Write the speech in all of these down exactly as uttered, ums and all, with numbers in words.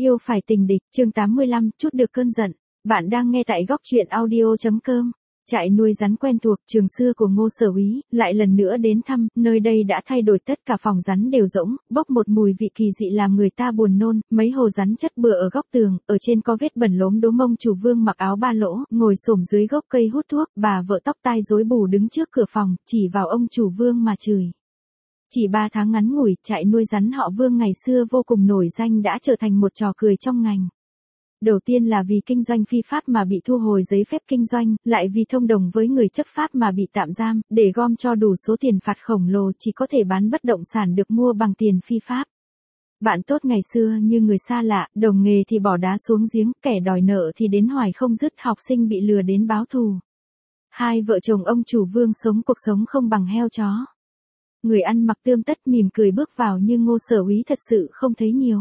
Yêu phải tình địch, chương tám mươi lăm, chút được cơn giận. Bạn đang nghe tại góc truyện audio chấm com. Trại nuôi rắn quen thuộc trường xưa của Ngô Sở Úy, lại lần nữa đến thăm, nơi đây đã thay đổi tất cả phòng rắn đều rỗng, bốc một mùi vị kỳ dị làm người ta buồn nôn, mấy hồ rắn chất bừa ở góc tường, ở trên có vết bẩn lốm đốm. Ông chủ Vương mặc áo ba lỗ, ngồi xổm dưới gốc cây hút thuốc, bà vợ tóc tai rối bù đứng trước cửa phòng, chỉ vào ông chủ Vương mà chửi. Chỉ ba tháng ngắn ngủi, trại nuôi rắn họ Vương ngày xưa vô cùng nổi danh đã trở thành một trò cười trong ngành. Đầu tiên là vì kinh doanh phi pháp mà bị thu hồi giấy phép kinh doanh, lại vì thông đồng với người chấp pháp mà bị tạm giam, để gom cho đủ số tiền phạt khổng lồ chỉ có thể bán bất động sản được mua bằng tiền phi pháp. Bạn tốt ngày xưa như người xa lạ, đồng nghề thì bỏ đá xuống giếng, kẻ đòi nợ thì đến hoài không dứt, học sinh bị lừa đến báo thù. Hai vợ chồng ông chủ Vương sống cuộc sống không bằng heo chó. Người ăn mặc tươm tất mỉm cười bước vào nhưng Ngô Sở Úy thật sự không thấy nhiều.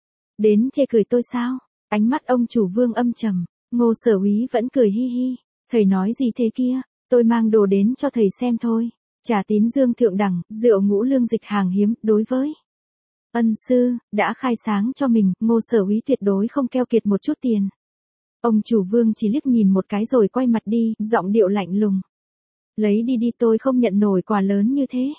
Đến chê cười tôi sao? Ánh mắt ông chủ Vương âm trầm, Ngô Sở Úy vẫn cười hi hi. Thầy nói gì thế kia? Tôi mang đồ đến cho thầy xem thôi. Trà tín dương thượng đẳng, rượu ngũ lương dịch hàng hiếm, đối với ân sư, đã khai sáng cho mình, Ngô Sở Úy tuyệt đối không keo kiệt một chút tiền. Ông chủ Vương chỉ liếc nhìn một cái rồi quay mặt đi, giọng điệu lạnh lùng. Lấy đi đi, tôi không nhận nổi quà lớn như thế.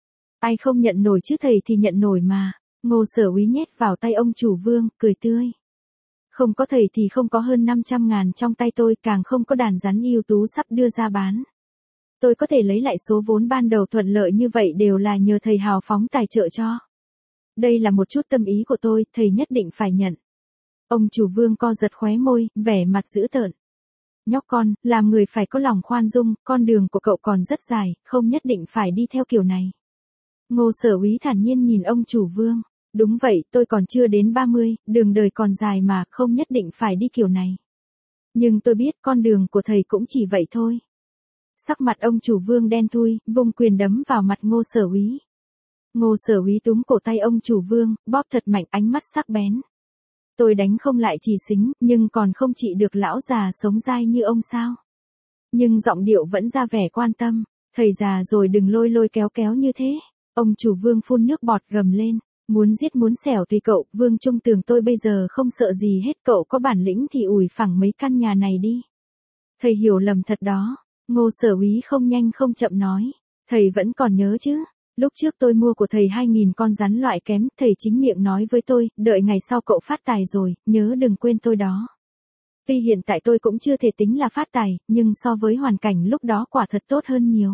Ai không nhận nổi chứ thầy thì nhận nổi mà. Ngô Sở Úy nhét vào tay ông chủ Vương, cười tươi. Không có thầy thì không có hơn năm trăm ngàn trong tay tôi, càng không có đàn rắn ưu tú sắp đưa ra bán. Tôi có thể lấy lại số vốn ban đầu thuận lợi như vậy đều là nhờ thầy hào phóng tài trợ cho. Đây là một chút tâm ý của tôi, thầy nhất định phải nhận. Ông chủ Vương co giật khóe môi, vẻ mặt dữ tợn. Nhóc con, làm người phải có lòng khoan dung, con đường của cậu còn rất dài, không nhất định phải đi theo kiểu này. Ngô Sở Úy thản nhiên nhìn ông chủ Vương. Đúng vậy, tôi còn chưa đến ba mươi, đường đời còn dài mà, không nhất định phải đi kiểu này. Nhưng tôi biết con đường của thầy cũng chỉ vậy thôi. Sắc mặt ông chủ Vương đen thui, vung quyền đấm vào mặt Ngô Sở Úy. Ngô Sở Úy túm cổ tay ông chủ Vương, bóp thật mạnh, ánh mắt sắc bén. Tôi đánh không lại Trì Xính, nhưng còn không trị được lão già sống dai như ông sao? Nhưng giọng điệu vẫn ra vẻ quan tâm. Thầy già rồi đừng lôi lôi kéo kéo như thế. Ông chủ Vương phun nước bọt gầm lên. Muốn giết muốn xẻo tùy cậu, Vương Trung Tường tôi bây giờ không sợ gì hết, cậu có bản lĩnh thì ủi phẳng mấy căn nhà này đi. Thầy hiểu lầm thật đó. Ngô Sở Úy không nhanh không chậm nói. Thầy vẫn còn nhớ chứ? Lúc trước tôi mua của thầy hai nghìn con rắn loại kém, thầy chính miệng nói với tôi, đợi ngày sau cậu phát tài rồi, nhớ đừng quên tôi đó. Tuy hiện tại tôi cũng chưa thể tính là phát tài, nhưng so với hoàn cảnh lúc đó quả thật tốt hơn nhiều.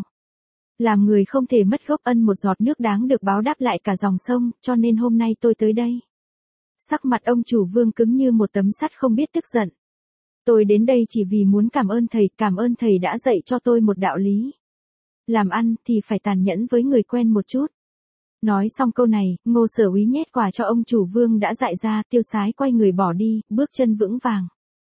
Làm người không thể mất gốc ân, một giọt nước đáng được báo đáp lại cả dòng sông, cho nên hôm nay tôi tới đây. Sắc mặt ông chủ Vương cứng như một tấm sắt không biết tức giận. Tôi đến đây chỉ vì muốn cảm ơn thầy, cảm ơn thầy đã dạy cho tôi một đạo lý. Làm ăn thì phải tàn nhẫn với người quen một chút. Nói xong câu này, Ngô Sở Úy nhét quà cho ông chủ Vương đã dại ra, tiêu sái quay người bỏ đi, bước chân vững vàng.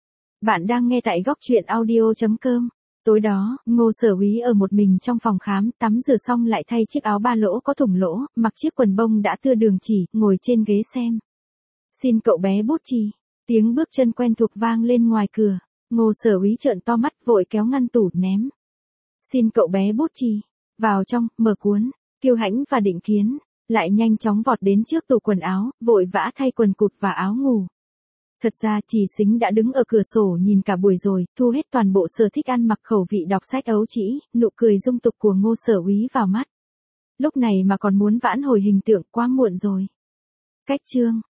Bạn đang nghe tại góc truyện audio chấm com. Tối đó, Ngô Sở Úy ở một mình trong phòng khám, tắm rửa xong lại thay chiếc áo ba lỗ có thủng lỗ, mặc chiếc quần bông đã thưa đường chỉ, ngồi trên ghế xem. Xin cậu bé bút chì. Tiếng bước chân quen thuộc vang lên ngoài cửa. Ngô Sở Úy trợn to mắt, vội kéo ngăn tủ ném. Xin cậu bé bút chì. Vào trong, mở cuốn. Kiêu Hãnh và Định Kiến lại nhanh chóng vọt đến trước tủ quần áo, vội vã thay quần cụt và áo ngủ. Thật ra Trì Xính đã đứng ở cửa sổ nhìn cả buổi rồi, thu hết toàn bộ sở thích ăn mặc, khẩu vị đọc sách ấu trĩ, nụ cười dung tục của Ngô Sở Úy vào mắt. Lúc này mà còn muốn vãn hồi hình tượng, quá muộn rồi. Cách chương